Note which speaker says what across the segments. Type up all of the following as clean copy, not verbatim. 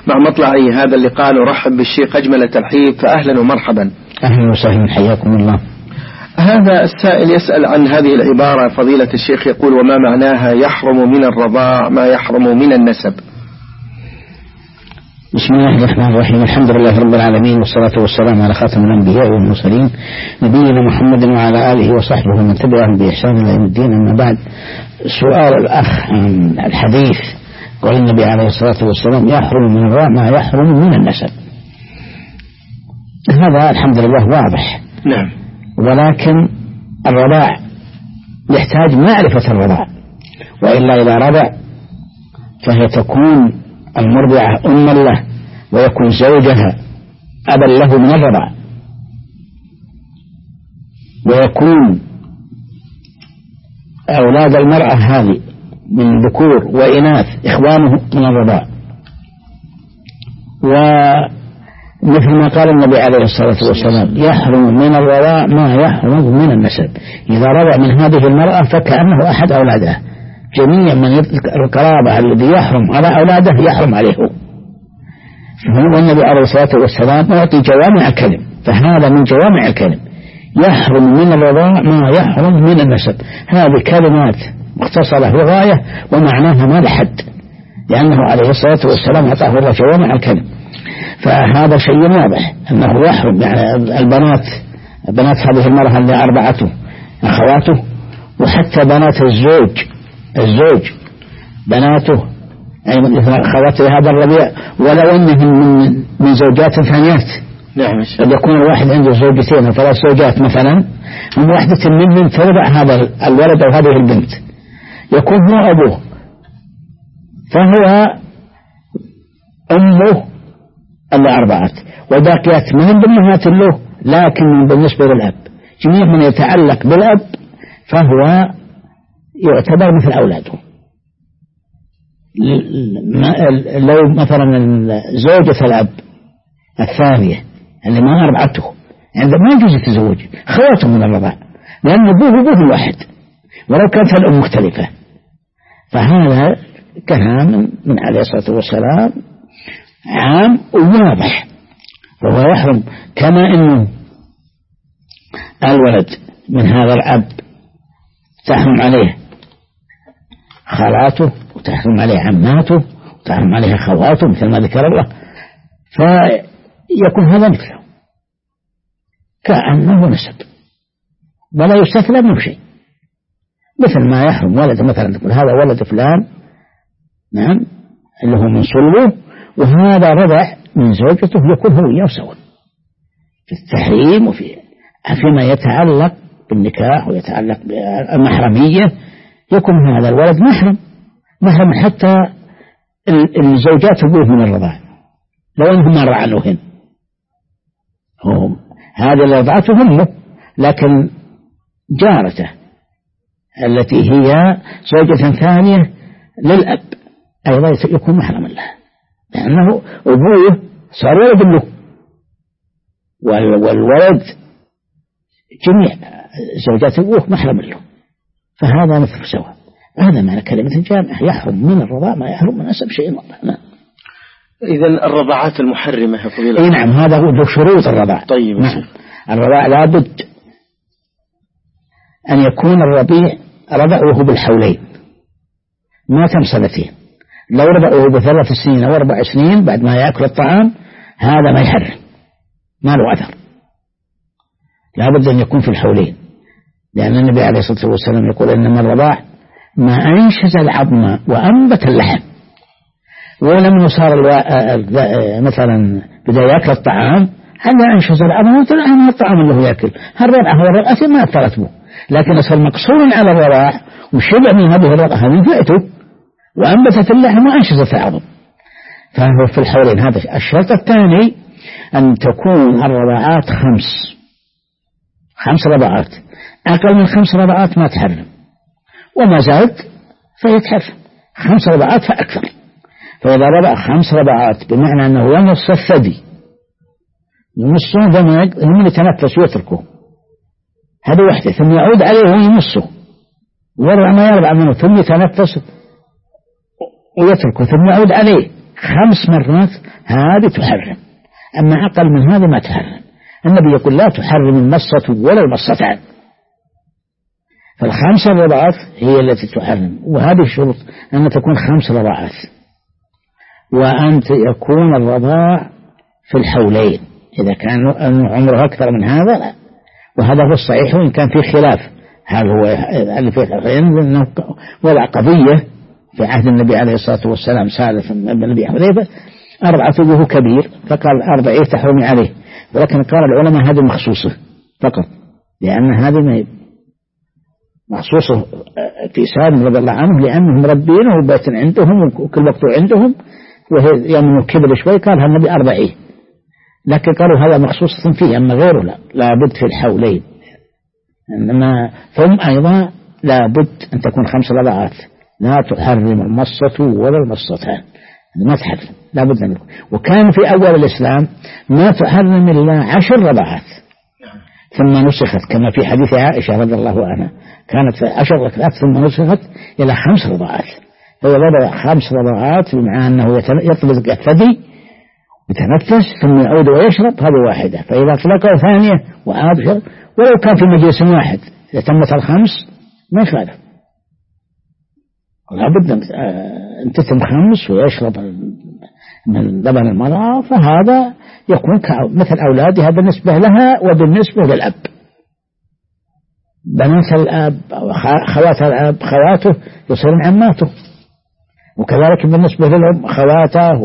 Speaker 1: مع مطلع هذا اللقاء نرحب بالشيخ أجمل الترحيب، فأهلا ومرحبا.
Speaker 2: أهلا وسهلا، حياكم الله.
Speaker 1: هذا السائل يسأل عن هذه العبارة فضيلة الشيخ، يقول: وما معناها يحرم من الرضاع ما يحرم من النسب؟
Speaker 2: بسم الله الرحمن الرحيم، الحمد لله رب العالمين، والصلاة والسلام على خاتم الأنبياء والمرسلين نبينا محمد وعلى آله وصحبه ومن تبعهم بإحسان إلى يوم الدين. أما بعد، سؤال الأخ عن الحديث قال النبي عليه الصلاة والسلام: يحرم من الرضاع ما يحرم من النسب. هذا الحمد لله واضح.
Speaker 1: نعم.
Speaker 2: ولكن الرضاع يحتاج معرفة الرضاع، وإلا إذا رضع فهي تكون المرضعة أما له، ويكون زوجها أبا له من الرضاع، ويكون أولاد المرأة هذه من ذكور وإناث إخوانه من الرضاع. ومثل ما قال النبي عليه الصلاة والسلام: يحرم من الرضاع ما يحرم من النسب. إذا رضع من هذه المرأة فكأنه أحد أولادها، جميع من القرابة الذي يحرم على أولاده يحرم عليه. والنبي عليه الصلاة والسلام يعطي جوامع الكلم، فهذا من جوامع الكلم: يحرم من الرضاع ما يحرم من النسب. هذه كلمات مختصرة للغاية ومعناها ما لحد، لأنه عليه الصلاة والسلام أعطاه الله جوامع الكلم. فهذا شيء واضح أنه يحرم، يعني بنات هذه المرأة اللي أربعته أخواته، وحتى بنات الزوج بناته، أي مثل أخوات هذا الربيع، ولو أنهم من زوجات ثانيات.
Speaker 1: نعم.
Speaker 2: قد يكون الواحد عنده زوجتين أو 3 زوجات مثلا، من واحدة منهم ترضع هذا الولد أو هذه البنت، يكون هو أبوه، فهو أمه اللي أرضعت، والباقيات من أمهات له، لكن بالنسبة للأب جميع من يتعلق بالأب فهو يعتبر مثل أولاده. لو مثلا زوجة الأب الثانية اللي ما أرضعته عندما ما يجوز التزوج، خواته من الرضاع، لأن أبوه واحد ولو كانت الأم مختلفة. فهذا كلام من عليه الصلاة والسلام عام وواضح، وهو يحرم. كما أنه الولد من هذا الأب تحرم عليه خالاته، وتحرم عليه عماته، وتحرم عليه خواته مثل ما ذكر الله، فيكون هذا مثله كأنه نسب، ولا يستثنى منه شيء. مثل ما يحرم ولد، مثلا تقول هذا ولد فلان، نعم، اللي هو من صلبه، وهذا رضع من زوجته، يكون هو إياه سوا في التحريم فيما يتعلق بالنكاح ويتعلق بالمحرمية. يكون هذا الولد محرم حتى الزوجات أبوه من الرضاع، لو أنهم ما رعنوهن. هذا اللي رضعته أمه، لكن جارته التي هي زوجة ثانية للأب أيضا يكون محرما له، لأنه أبوه صار ولد له، والولد جميع زوجات أبوه محرم له، فهذا مثل سواء. هذا معنى كلمة الجامع: يحرم من الرضاع ما يحرم من نسب شيء واضح. نعم.
Speaker 1: إذن الرضاعات المحرمة يا فضيلة.
Speaker 2: نعم، هذا هو شروط الرضاع.
Speaker 1: طيب.
Speaker 2: نعم. الرضاع لابد أن يكون الرضيع رضعه بالحولين، ما تم 2 سنين. لو رضعه ب3 سنين أو 4 سنين بعد ما يأكل الطعام، هذا ما يحرم، ما له أثر. لابد أن يكون في الحولين، لأن النبي عليه الصلاة والسلام يقول: إنما الرضاع ما أنشز العظم وأنبت اللحم. ولما صار مثلا بدأ يأكل الطعام، هل أنشز العظم وتلعن الطعام اللي هو يأكل، الرضعة ما أثرت به، لكن صار مقصور على الرضاع وشبع من هذه الرضعة هذه فئته، وأنبتت اللحم وأنشزت العظم، فهو في الحولين. هذا الشرط الثاني: أن تكون الرضاعات 5 رضاعات، أقل من 5 رضاعات ما تحرم، وما زاد فيتحرم 5 رضاعات فأكثر. فإذا رضع 5 رضاعات بمعنى أنه يمص الثدي، يمصه ثم يتنفس ويتركه، هذا وحده، ثم يعود عليه ويمصه، ويرضع ما يرضع منه، ثم يتنفس ويتركه، ثم يعود عليه، 5 مرات هذه تحرم، أما أقل من هذه ما تحرم. النبي يقول لا تحرم المصة ولا المصتان، فال5 رضعات هي التي تحرم. وهذه الشروط أن تكون 5 رضعات، وأن يكون الرضاع في الحولين. إذا كان عمره أكثر من هذا لا. وهذا هو الصحيح، وإن كان في خلاف هل هو اللي في الحولين، لأنه وضع قضية في عهد النبي عليه الصلاة والسلام سالف النبي حذيفة 4 وهو كبير، فقال 4 تحرم عليه. ولكن قال العلماء هذه مخصوصة فقط، لأن هذه مخصوصة في سالم رضي الله عنه، لأنهم مربينه وبيت عندهم وكل وقت عندهم، وهي يوم كبر شوي قال النبي 40. لكن قالوا هذا مخصوص فيه، أما غيره لا بد في الحولين. إنما ثم أيضا لا بد أن تكون 5 رضعات، لا تحرم المصة ولا المصتان، ما تحرم، لا بد منه. وكان في أول الإسلام ما تحرم إلا 10 رضعات، ثم نسخت كما في حديث عائشة رضي الله عنها، كانت 10 ركعات ثم نسخت إلى 5 رضعات. هو وضع 5 رضعات بمعنى أنه يطلق الثدي يتنفس ثم يعود ويشرب، هذه واحدة. فإذا أطلقه ثانية وعاد شرب، ولو كان في مجلس واحد إذا تمت 5 ما يخالف، لا بد أن تتم 5 ويشرب من لبن المرأة، فهذا يكون مثل أولادها بالنسبة لها وبالنسبة للأب. بنات الأب أو خوات الأب خواته يصيرون عماته، وكذلك بالنسبة للأم خواته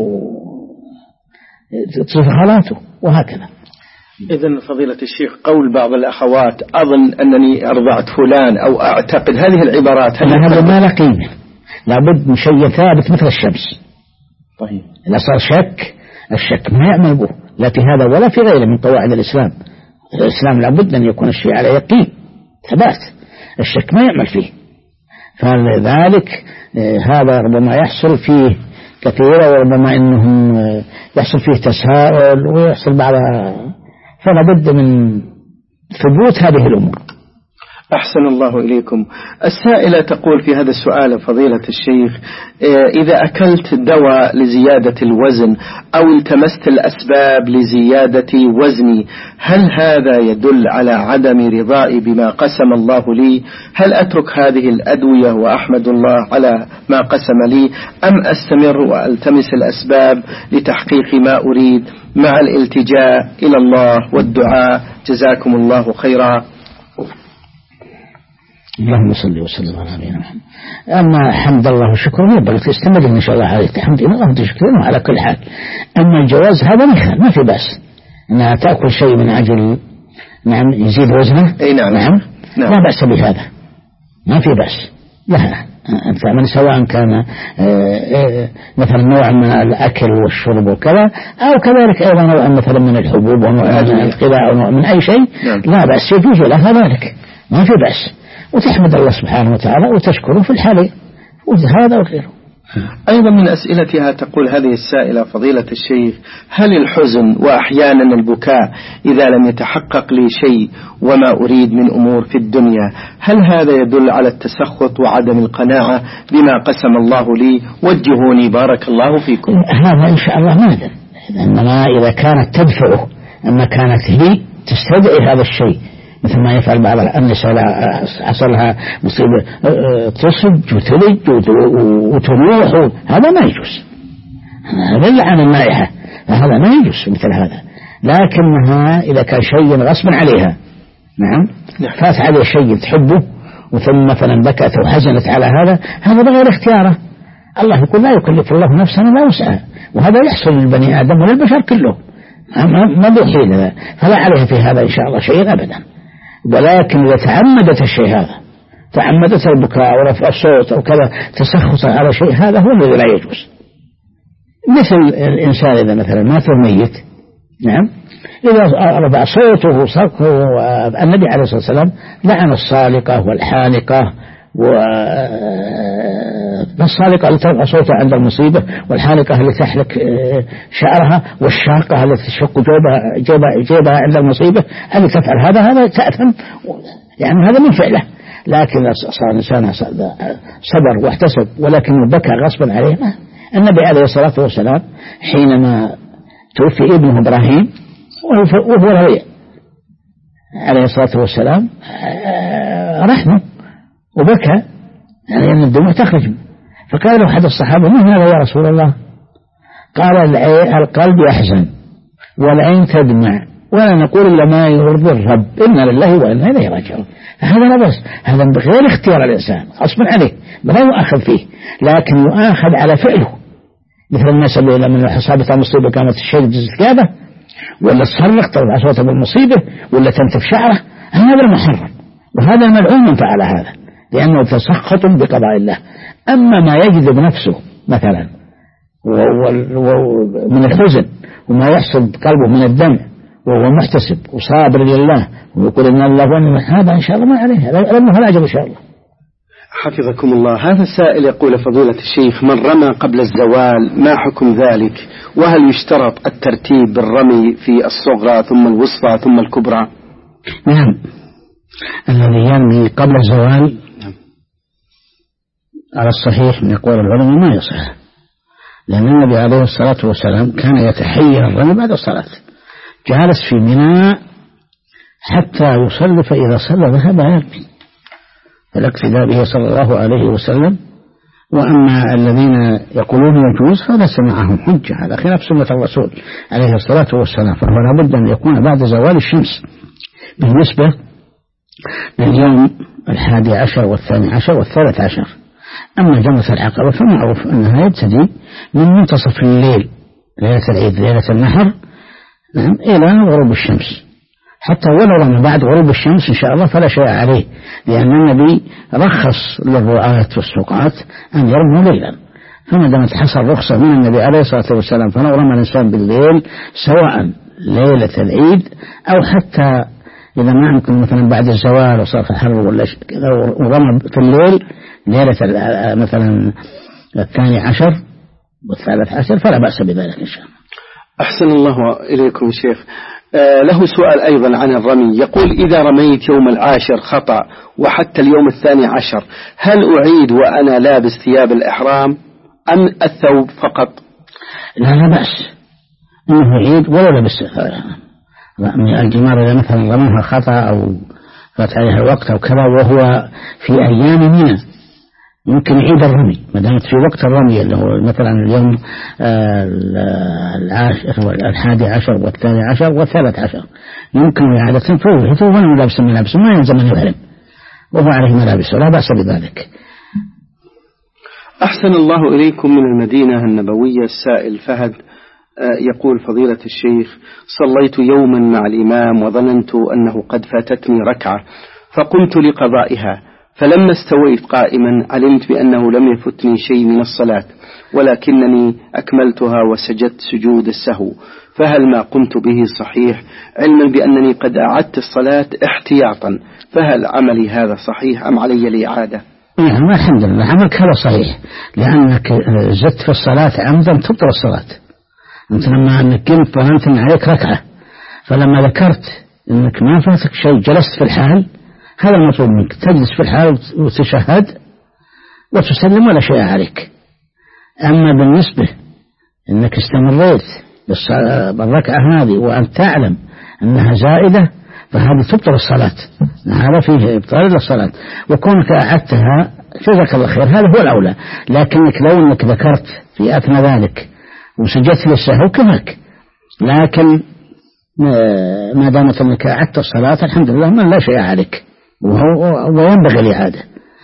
Speaker 2: تصير خالاته، وهكذا.
Speaker 1: إذن فضيلة الشيخ قول بعض الأخوات أظن أنني أرضعت فلان أو أعتقد، هذه العبارات
Speaker 2: هذا ما له قيمة، لابد من شيء ثابت مثل الشمس.
Speaker 1: طيب
Speaker 2: إذا صار شك، الشك ما يعمل به لا في هذا ولا في غيره من قواعد الإسلام. الإسلام لابد أن يكون الشيء على يقين ثبات، الشك ما يعمل فيه. فلذلك هذا ربما يحصل فيه كثيرا، وربما أنهم يحصل فيه تساؤل ويحصل بعضها، فلا بد من ثبوت هذه الأمور.
Speaker 1: أحسن الله إليكم. السائلة تقول في هذا السؤال فضيلة الشيخ: إذا أكلت دواء لزيادة الوزن أو التمست الأسباب لزيادة وزني، هل هذا يدل على عدم رضائي بما قسم الله لي؟ هل أترك هذه الأدوية وأحمد الله على ما قسم لي، أم أستمر وألتمس الأسباب لتحقيق ما أريد مع الالتجاء إلى الله والدعاء؟ جزاكم الله خيرا.
Speaker 2: اللهم صل وسلم على نبينا محمد. أما حمد الله وشكره يبقى تستمر إن شاء الله عليه تحمد الله وتشكره على كل حال. أما الجواز هذا ما في بأس أنها تأكل شيء من أجل نعم يزيد وزنه، نعم لا بأس بهذا، ما في بأس لها. فمن سواء كان مثلا نوع من الأكل والشرب وكذا، أو كذلك أيضا نوع مثلا من الحبوب ونوع من الغذاء أو نوع من أي شيء، لا بأس، يجوز لها ذلك، ما في بأس. وتحمد الله سبحانه وتعالى وتشكره في الحال وهذا وغيره.
Speaker 1: أيضا من أسئلتها تقول هذه السائلة: فضيلة الشيخ، هل الحزن وأحيانا البكاء إذا لم يتحقق لي شيء وما أريد من أمور في الدنيا، هل هذا يدل على التسخط وعدم القناعة بما قسم الله لي؟ وجهوني بارك الله فيكم.
Speaker 2: هذا إن شاء الله ما يدل، إنما إذا كانت تدفعه، أما كانت هي تستدعي هذا الشيء، مثل ما يفعل بعض النساء حصلها مصيبة تصج وتلج وتروح، هذا ما يجوز، هذا عن النائحة، هذا ما يجوز مثل هذا. لكنها إذا كان شيء غصبا عليها، نعم فات عليه شيء تحبه وثم مثلا بكت وحزنت على هذا بغير اختياره. الله يقول لا يكلف الله نفسا إلا وسعها، وهذا يحصل للبني آدم وللبشر كله، ما بحيل، فلا عليها في هذا إن شاء الله شيء أبدا. ولكن إذا تعمدت الشيء هذا، تعمدت البكاء ورفع الصوت أو كذا تسخط على شيء، هذا هو الذي لا يجوز. مثل الإنسان إذا مثلا مات ميت، نعم إذا رفع صوته وصرخه، النبي عليه الصلاة والسلام لعن الصالقة والحانقة، والصالقة التي ترفع صوتها عند المصيبة، والحانقة التي تحلق شعرها، والشاقة التي تشق جيبها عند المصيبة، التي تفعل هذا تأثم، يعني هذا من فعله. لكن صار الإنسان صبر واحتسب ولكن بكى غصبا عليه، النبي عليه الصلاة والسلام حينما توفي ابنه إبراهيم وهو رضيع عليه الصلاة والسلام رحمه وبكى يعني أن الدموع تخرج. فقال له أحد الصحابة: ما هذا يا رسول الله؟ قال: القلب يحزن والعين تدمع ولا نقول إلا ما يرضي الرب، إنا لله وإنا إليه راجعون. هذا لا بأس، هذا بغير اختيار الإنسان غصبا عليه، لا يؤاخذ فيه، لكن يؤاخذ على فعله. مثل الناس اللي من حصابة مصيبة قامت الشيء جزء ولا تصرخ ترفع صوته بالمصيبة ولا تنتف شعره، هذا محرم، وهذا ملعون من فعل هذا لأنه تسخط بقضاء الله. أما ما يجذب نفسه مثلا من الحزن وما يحصل قلبه من الدمع وهو محتسب وصابر لله ويقول إن الله وإن هذا إن شاء الله ما عليه، هذا الأجر إن شاء الله.
Speaker 1: حفظكم الله. هذا السائل يقول: فضيلة الشيخ، من رمى قبل الزوال ما حكم ذلك؟ وهل يشترط الترتيب بالرمي في الصغرى ثم الوسطى ثم الكبرى؟
Speaker 2: نعم، الذي يرمي قبل الزوال على الصحيح من أقوال العلماء ما يصح، لأن النبي عليه الصلاة والسلام كان يتحير الرمي بعد الصلاة، جالس في منى حتى يصلي، فإذا صلى ذهب يرمي، فالاقتداء به صلى الله عليه وسلم. وأما الذين يقولون يجوز فليس معهم حجة على خلاف سنة الرسول عليه الصلاة والسلام، فهو لابد أن يكون بعد زوال الشمس بالنسبة لليوم 11 و12 و13. أما جمرة العقبة فمعروف أنها يبتدي من منتصف الليل ليلة العيد ليلة النحر إلى غروب الشمس، حتى ولو رمى بعد غروب الشمس إن شاء الله فلا شيء عليه، لأن النبي رخص للرعاة والسقاة أن يرموا ليلا، فما دامت حصل رخصة من النبي عليه الصلاة والسلام فلو رمى الإنسان بالليل سواء ليلة العيد أو حتى إذا ما يمكن مثلا بعد الزوال وصار في الحر ولا كذا ورمى في الليل ليلة مثلا 12 و13 فلا بأس بذلك إن شاء الله.
Speaker 1: أحسن الله إليكم شيخ. له سؤال أيضا عن الرمي، يقول: إذا رميت يوم 10 خطأ وحتى اليوم 12 هل أعيد وأنا لابس ثياب الإحرام أم الثوب فقط؟
Speaker 2: لا بأس إنه يعيد ولا لبس الجمار إذا مثلا رميها خطأ أو فات عليها الوقت أو كذا وهو في أيام منى يمكن يعيد الرمي ما دامت في وقت الرمي اللي هو مثلا اليوم 11 و12 و13 يمكن إعادة فوته وهو لابس ملابس ما يلزم أن يحرم وهو عليه ملابس ولا بأس بذلك.
Speaker 1: أحسن الله إليكم. من المدينة النبوية السائل فهد يقول: فضيلة الشيخ، صليت يوما مع الإمام وظننت أنه قد فاتتني ركعة فقمت لقضائها، فلما استويت قائما علمت بأنه لم يفتني شيء من الصلاة ولكنني أكملتها وسجدت سجود السهو، فهل ما قمت به صحيح علما بأنني قد أعدت الصلاة احتياطا، فهل عملي هذا صحيح أم علي الإعادة؟
Speaker 2: نعم الحمد لله عملك هذا صحيح، لأنك زدت في الصلاة عمدا تبطل الصلاة. أنت لما أنك قمت ظننت أن عليك ركعة فلما ذكرت أنك ما فاتك شيء جلست في الحال، هذا المطلوب منك، تجلس في الحال وتشهد وتسلم ولا شيء عليك. أما بالنسبة أنك استمريت بالركعة هذه وأنت تعلم أنها زائدة فهذه تبطل الصلاة، هذا فيه إبطال للصلاة، وكونك أعدتها جزاك الله خير هذا هو الأولى، لكنك لو أنك ذكرت في أثناء ذلك وسجدت للسهو كذلك، لكن ما دامت أنك أعدت الصلاة الحمد لله ما لا شيء عليك وينبغي الإعادة.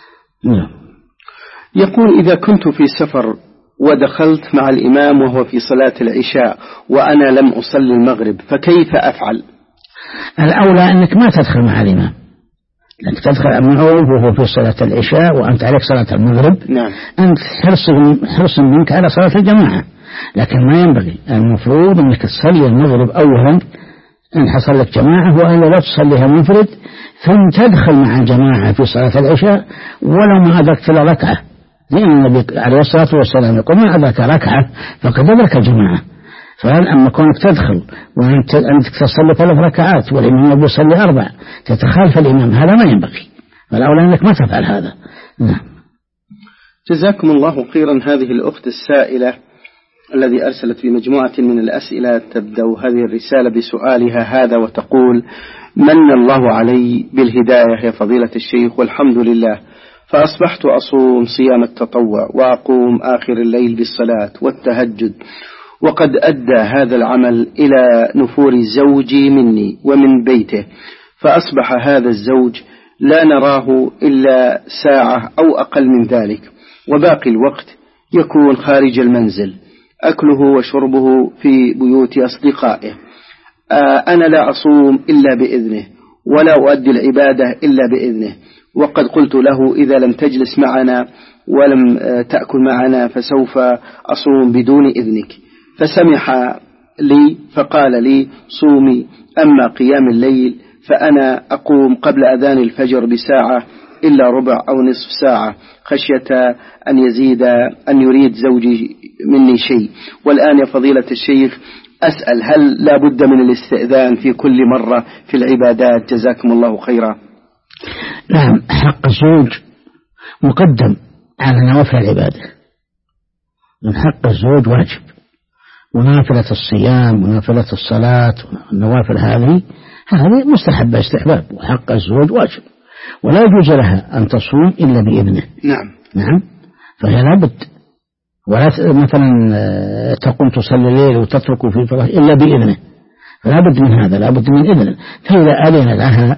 Speaker 1: يقول: إذا كنت في سفر ودخلت مع الإمام وهو في صلاة العشاء وأنا لم أصلي المغرب فكيف أفعل؟
Speaker 2: الأولى أنك ما تدخل مع الإمام، لأنك تدخل معه وهو في صلاة العشاء وأنت عليك صلاة المغرب.
Speaker 1: نعم.
Speaker 2: أنت حرص منك على صلاة الجماعة، لكن ما ينبغي، المفروض أنك تصلي المغرب أولا إن حصل لك جماعة، وإلا لا تصليها منفرد ثم تدخل مع الجماعة في صلاة العشاء ولو ما أدركت لا ركعة، لأن النبي عليه الصلاة والسلام يقول: ما أدرك ركعة فقد أدرك الجماعة. فأما كونك تدخل وأنت تصلي 3 ركعات والإمام يصلي 4 تتخالف الإمام، هذا ما ينبغي، فالأولى أنك ما تفعل هذا. نعم.
Speaker 1: جزاكم الله خيرا. هذه الأخت السائلة الذي أرسلت بمجموعة من الأسئلة تبدأ هذه الرسالة بسؤالها هذا وتقول: من الله علي بالهداية يا فضيلة الشيخ، والحمد لله، فأصبحت أصوم صيام التطوع وأقوم آخر الليل بالصلاة والتهجد، وقد أدى هذا العمل إلى نفور زوجي مني ومن بيته، فأصبح هذا الزوج لا نراه إلا ساعة أو أقل من ذلك، وباقي الوقت يكون خارج المنزل أكله وشربه في بيوت أصدقائه. أنا لا أصوم إلا بإذنه ولا أؤدي العبادة إلا بإذنه، وقد قلت له: إذا لم تجلس معنا ولم تأكل معنا فسوف أصوم بدون إذنك. فسمح لي فقال لي: صومي، أما قيام الليل فأنا أقوم قبل أذان الفجر بساعة إلا ربع أو نصف ساعة خشية أن يريد زوجي مني شيء. والآن يا فضيلة الشيخ أسأل: هل لا بد من الاستئذان في كل مرة في العبادات؟ جزاكم الله خيرا.
Speaker 2: نعم، حق الزوج مقدم على نوافل العبادة، من حق الزوج واجب، ونافلة الصيام ونافلة الصلاة والنوافل هذه مستحبة استحباب، وحق الزوج واجب، ولا يجوز لها أن تصوم إلا بإذنه. نعم، فهي لابد، ولا مثلا تقوم تصلي الليل وتترك في فراش إلا بإذنه، فلا بد من هذا، لا بد من إذنه. فإذا أذن لها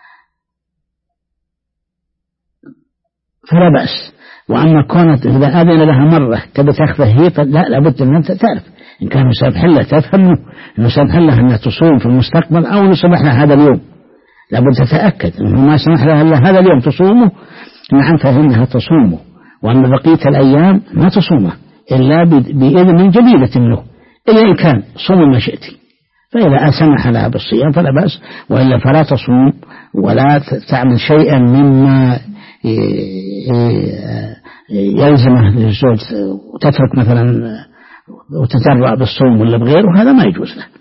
Speaker 2: فلا بأس. وأما كانت إذا أذن لها مرة تبي تأخذ هي، لا بد أن أنت تعرف إن كان يسمح لها، تفهم إنه يسمح لها أن تصوم في المستقبل أو يسمح لها هذا اليوم. لابد تتأكد أنه ما سمح لها إلا هذا اليوم تصومه، نعم فإنها تصومه، وأما بقية الأيام ما تصومه إلا بإذن جديدة منه، إلا إن كان صوم ما شئت. فإذا سمح لها بالصيام فلا بأس، وإلا فلا تصوم ولا تعمل شيئا مما يلزمه للزوج، وتترك مثلا وتترع بالصوم ولا بغيره، هذا ما يجوز له.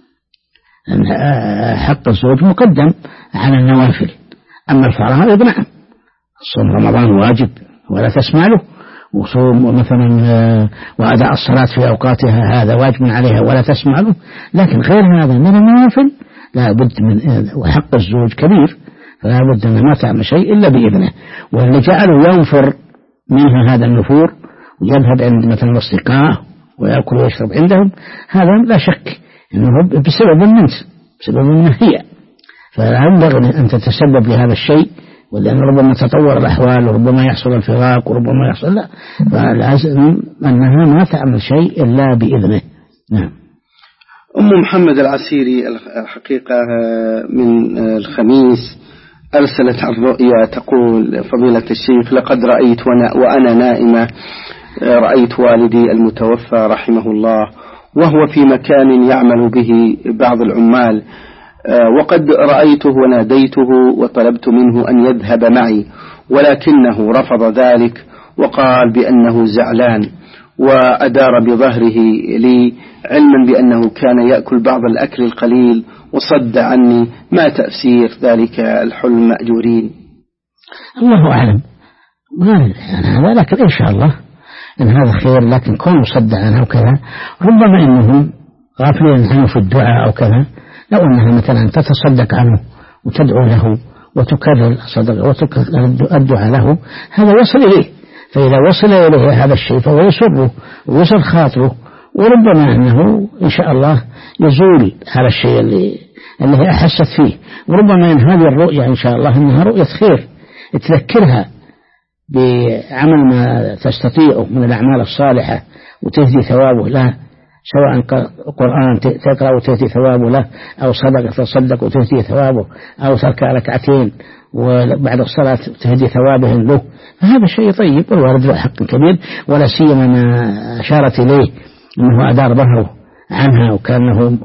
Speaker 2: حق الزوج مقدم على النوافل. أما الفرائض نعم، صوم رمضان واجب ولا تسمع له، وصوم مثلا وأداء الصلاة في أوقاتها هذا واجب عليها ولا تسمع له، لكن غير هذا من النوافل لا بد من، وحق الزوج كبير، فلا بد أن ما تعمل شيء إلا بإذنه. واللي جعله ينفر منها هذا النفور ويذهب عند مثلا الأصدقاء ويأكل ويشرب عندهم، هذا لا شك إنه بسبب منه، بسبب منه هي، فلا ينبغي أن تتسبب لهذا الشيء، ولأن ربما تطور الأحوال وربما يحصل الفراق وربما يحصل، لا، فلازم أنها ما تعمل شيء إلا بإذنه. نعم.
Speaker 1: أم محمد العسيري الحقيقة من الخميس أرسلت عن رؤيا تقول: فضيلة الشيخ، لقد رأيت وأنا نائمة رأيت والدي المتوفى رحمه الله وهو في مكان يعمل به بعض العمال، وقد رأيته وناديته وطلبت منه أن يذهب معي، ولكنه رفض ذلك وقال بأنه زعلان، وأدار بظهره لي علما بأنه كان يأكل بعض الأكل القليل وصد عني. ما تفسير ذلك الحلم مأجورين؟
Speaker 2: الله أعلم، هذا لكن إن شاء الله إن هذا خير، لكن كونه صد عنه وكذا ربما إنهم غافلين عنه في الدعاء أو كذا، لو أنها مثلا تتصدق عنه وتدعو له وتكرر الصدقة وتكرر الدعاء له، هذا وصل إليه، فإذا وصل إليه هذا الشيء فهو يسره ويسر خاطره، وربما أنه إن شاء الله يزول هذا الشيء اللي هي أحست فيه، وربما أن هذه الرؤية إن شاء الله أنها رؤية خير تذكرها بعمل ما تستطيعه من الأعمال الصالحة وتهدي ثوابه له، سواء قرآن تقرأ وتهدي ثوابه له، أو صدقة تصدق وتهدي ثوابه، أو ترك ركعتين وبعد الصلاة تهدي ثوابه له، فهذا شيء طيب والوارد له حق كبير، ولا سيما ما أشارت إليه أنه أدار ظهره عنها وكأنه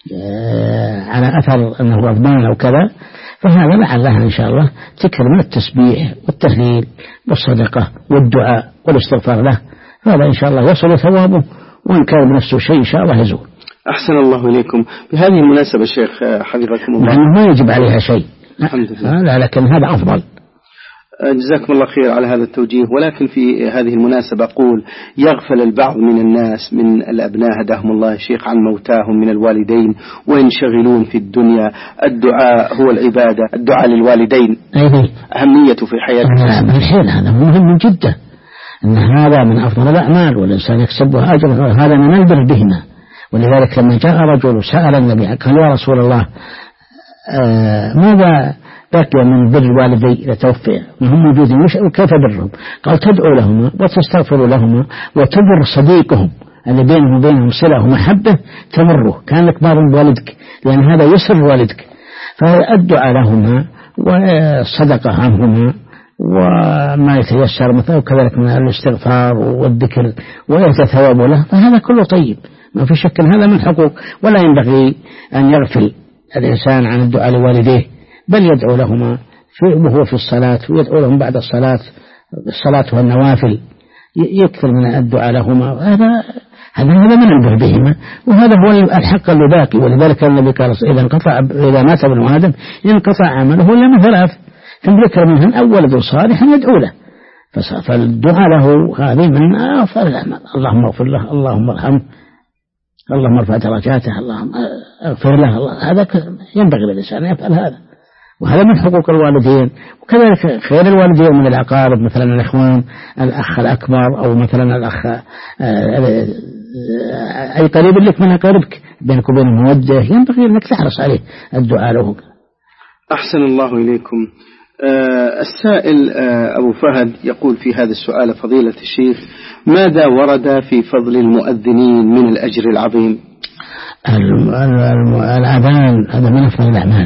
Speaker 2: على أثر أنه أضمان أو كذا، فهذا لعلها إن شاء الله تكثر من التسبيح والتهليل والصدقة والدعاء والاستغفار له، هذا إن شاء الله يصل ثوابه، وإن كان بنفسه شيء إن شاء الله يزول.
Speaker 1: أحسن الله إليكم. بهذه المناسبة شيخ حفظكم الله،
Speaker 2: ما يجب عليها شيء،
Speaker 1: الحمد لله،
Speaker 2: لا، لكن هذا أفضل.
Speaker 1: جزاكم الله خير على هذا التوجيه. ولكن في هذه المناسبة أقول يغفل البعض من الناس من الأبناء هداهم الله الشيخ عن موتاهم من الوالدين وينشغلون في الدنيا. الدعاء هو العبادة، الدعاء للوالدين أهميته في حياتهم.
Speaker 2: هذا مهم جدا، أن هذا من أفضل الأعمال والإنسان يكسبه أجر، هذا من البر بهما. ولذلك لما جاء رجل سأل النبي قال يا رسول الله ماذا بقي من بر الوالدي إذا توفي وهم موجودين وكيف برهم؟ قال تدعو لهما وتستغفر لهما وتبر صديقهم اللي بينهم وبينهم صلة ومحبة تمره كانك بار بوالدك، لأن هذا يسر والدك. فالدعاء لهما والصدقة عنهما وما يتيسر مثلا، وكذلك من الاستغفار والذكر ويتثواب له، فهذا كله طيب ما في شك. هذا من حقوق، ولا ينبغي أن يغفل الإنسان عن الدعاء لوالديه، بل يدعو لهما وهو في الصلاة، ويدعو لهم بعد الصلاة والنوافل، يكثر من الدعاء لهما. هذا من البر بهما، وهذا هو الحق اللي باقي. ولذلك النبي قال إذا مات ابن آدم انقطع عمله إلا من ثلاث، ذكر منهم أو ولد صالح يدعو له. فالدعاء له هذه من أفضل الأعمال. اللهم اغفر له، اللهم ارحمه، اللهم ارفع درجاته، اللهم اغفر له. هذا ينبغي للإنسان أن يفعل هذا، وهذا من حقوق الوالدين. وكذلك خير الوالدين من الأقارب، مثلا الإخوان، الأخ الأكبر أو مثلا الأخ أي قريب لك من أقاربك بينك وبين المودة، ينبغي أنك تحرص عليه الدعاء له.
Speaker 1: أحسن الله إليكم. السائل أبو فهد يقول في هذا السؤال فضيلة الشيخ ماذا ورد في فضل المؤذنين من الأجر العظيم؟
Speaker 2: الأذان هذا من أفضل الأعمال،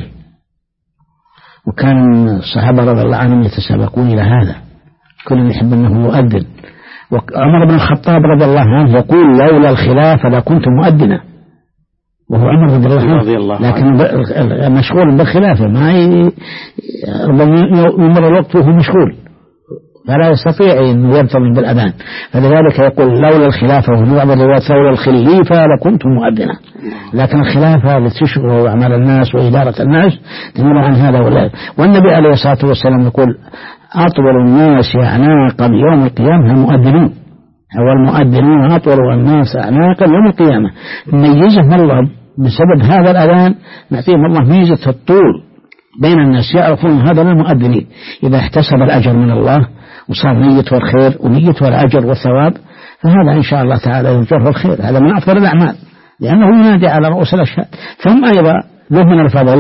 Speaker 2: وكان الصحابة رضي الله عنهم يتسابقون إلى هذا، كل يحب أنه يؤذن. وعمر بن الخطاب رضي الله عنه يقول لولا الخلافة لكنت مؤذنا، وهو عمر رضي الله عنه، لكن مشغول بالخلافة، ما يمر الوقت وهو مشغول فلا يستطيع أن يرتضي بالأذان. فلذلك يقول لولا الخلافة، وبعض الروايات لولا الخليفة لكنت مؤذنا. لكن الخلافة لتشغل أعمال الناس وإدارة الناس تنهى عن هذا. والنبي عليه الصلاة والسلام يقول أطول الناس أعناقا يوم القيامة المؤذنون، أو المؤذنون أطول الناس أعناقا يوم القيامة. ميزهم الله بسبب هذا الأذان، نعطيهم الله ميزة الطول بين الناس، يعرفون هذا المؤذنين. إذا احتسب الأجر من الله وصار نيته الخير ونيته الأجر والثواب، فهذا إن شاء الله تعالى يجره الخير. هذا من أفضل الأعمال، لأنه ينادي على رؤوس الأشهاد. ثم أيضا له من الفضل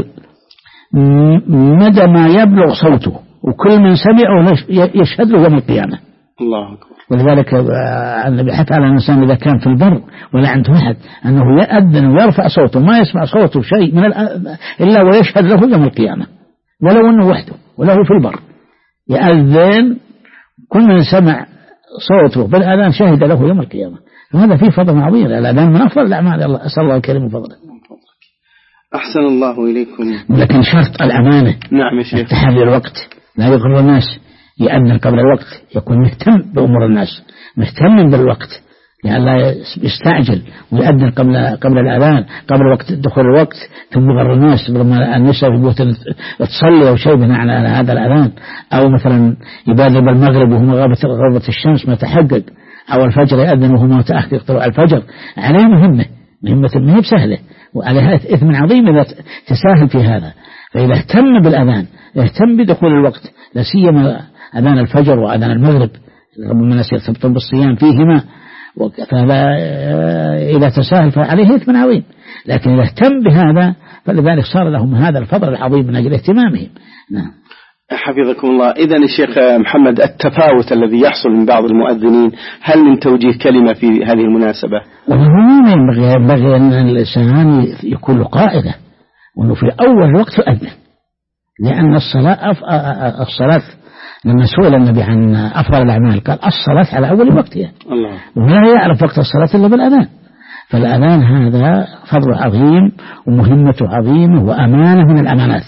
Speaker 2: مدى ما يبلغ صوته، وكل من سمعه يشهد له يوم القيامة.
Speaker 1: الله أكبر.
Speaker 2: ولذلك النبي حث على الإنسان إذا كان في البر ولا عنده أحد أنه يأذن ويرفع صوته، ما يسمع صوته شيء من إلا ويشهد له يوم القيامة، ولو أنه وحده ولو في البر يأذن، كل من سمع صوته بالأذان شهد له يوم القيامة. وهذا فيه فضل عظيم، الأذان من أفضل الأعمال. الله أسأل الله الكريم فضله.
Speaker 1: أحسن الله إليكم.
Speaker 2: لكن شرط الأمانة.
Speaker 1: نعم يا شيخ.
Speaker 2: تحري الوقت، لا يغر الناس، يأذن قبل الوقت، يكون مهتم بأمور الناس، مهتم بالوقت، لأنه يستعجل ويأذن قبل الأذان، قبل وقت دخول الوقت، ثم يغر الناس لما النساء في بيوت تصلي أو شيء بناء على هذا الأذان، أو مثلا يبادر بالمغرب وهو غربت الشمس ما تحقق، أو الفجر يأذن وهو ما تأخذ طلوع الفجر. عليه مهمة ما هي بسهلة، وعليها إثم عظيم إذا تساهل في هذا. فإذا اهتم بالأذان، اهتم بدخول الوقت، لا سيما أذان الفجر وأذان المغرب، ربما الناس يرتبطون بالصيام فيهما، فهذا إذا تساهل فعليه إثم عظيم. لكن إذا اهتم بهذا فلذلك صار لهم هذا الفضل العظيم من أجل اهتمامهم. نعم.
Speaker 1: حفظكم الله. إذن الشيخ محمد، التفاوت الذي يحصل من بعض المؤذنين، هل من توجيه كلمة في هذه المناسبة؟
Speaker 2: ينبغي أن الإنسان يكون له قاعدة، وأنه في أول وقت يؤذن، لأن الصلاة لما سئل النبي عن أفضل الأعمال قال الصلاة على أول وقتها، ولا يعرف وقت الصلاة إلا بالأذان. فالأذان هذا فضل عظيم ومهمته عظيمة وأمانة من الأمانات.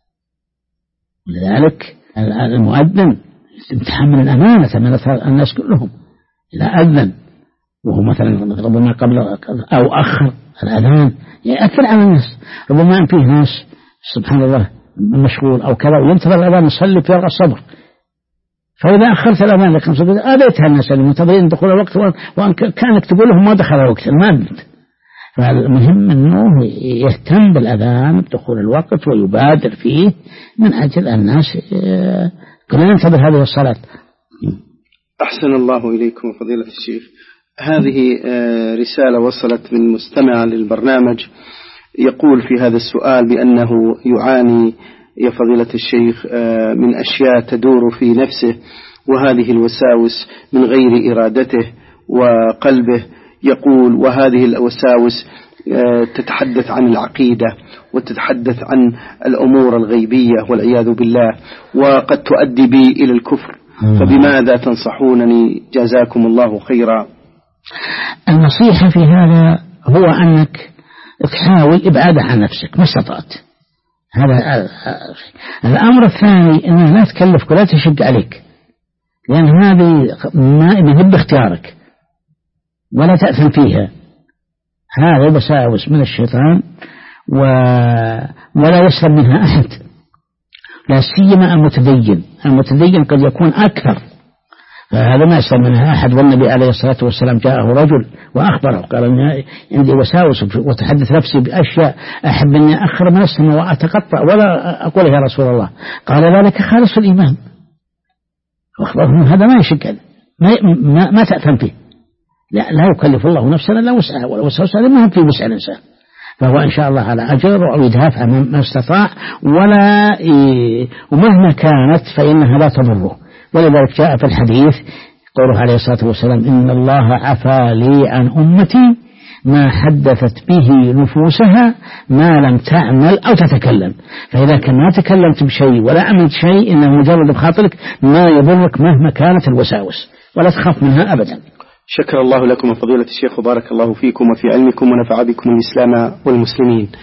Speaker 2: لذلك المؤذن يتحمل الأمانة الناس كلهم. إذا أذن وهو مثلا ربما قبل أو أخر الأذان يأثر على الناس، ربما أن فيه ناس سبحان الله مشغول أو كذا وينتظر الأذان يصلي في الصبر، فإذا أخرت الأذان ل5 دقائق آذيتها الناس اللي منتظرين دخول الوقت، وأن كانك تقول لهم ما دخل الوقت ما أنت. فالمهم أنه يهتم بالأذان بدخول الوقت ويبادر فيه من أجل الناس كلنا ننتظر هذه الصلاة.
Speaker 1: أحسن الله إليكم فضيلة الشيخ. هذه رسالة وصلت من مستمع للبرنامج يقول في هذا السؤال بأنه يعاني يا فضيلة الشيخ من أشياء تدور في نفسه، وهذه الوساوس من غير إرادته وقلبه. يقول وهذه الوساوس تتحدث عن العقيدة وتتحدث عن الأمور الغيبية والعياذ بالله، وقد تؤدي بي إلى الكفر، فبماذا تنصحونني جزاكم الله خيرا؟
Speaker 2: النصيحة في هذا هو أنك تحاول إبعادها عن نفسك ما استطعت. هذا الأمر الثاني أنه لا تكلفك ولا تشق عليك، لأن هذه ما هي باختيارك ولا تأثم فيها. هذا وساوس من الشيطان ولا يسلم منها أحد، لا سيما المتدين قد يكون أكثر، فهذا ما يسلم منها أحد. والنبي عليه الصلاة والسلام جاءه رجل وأخبره قال إن عندي وساوس وتحدث نفسي بأشياء أحب أني أخر من السماء وأتقطع ولا أقول يا رسول الله. قال ذلك خالص الإيمان، وأخبرهم هذا ما يشكل ما تأثم فيه. لا يكلف الله نفسا إلا وسعها، والوساوس هذا ما هو في وسع الإنسان، فهو إن شاء الله على أجر أو يدافع ما استطاع، ومهما كانت فإنها لا تضره. ولذلك جاء في الحديث قوله عليه الصلاة والسلام إن الله عفى لي عن أمتي ما حدثت به نفوسها ما لم تعمل أو تتكلم. فإذا كان ما تكلمت بشيء ولا عملت شيء إنه مجرد بخاطرك ما يضرك مهما كانت الوساوس، ولا تخاف منها أبدا.
Speaker 1: شكر الله لكم فضيلة الشيخ وبارك الله فيكم وفي علمكم ونفع بكم الإسلام والمسلمين.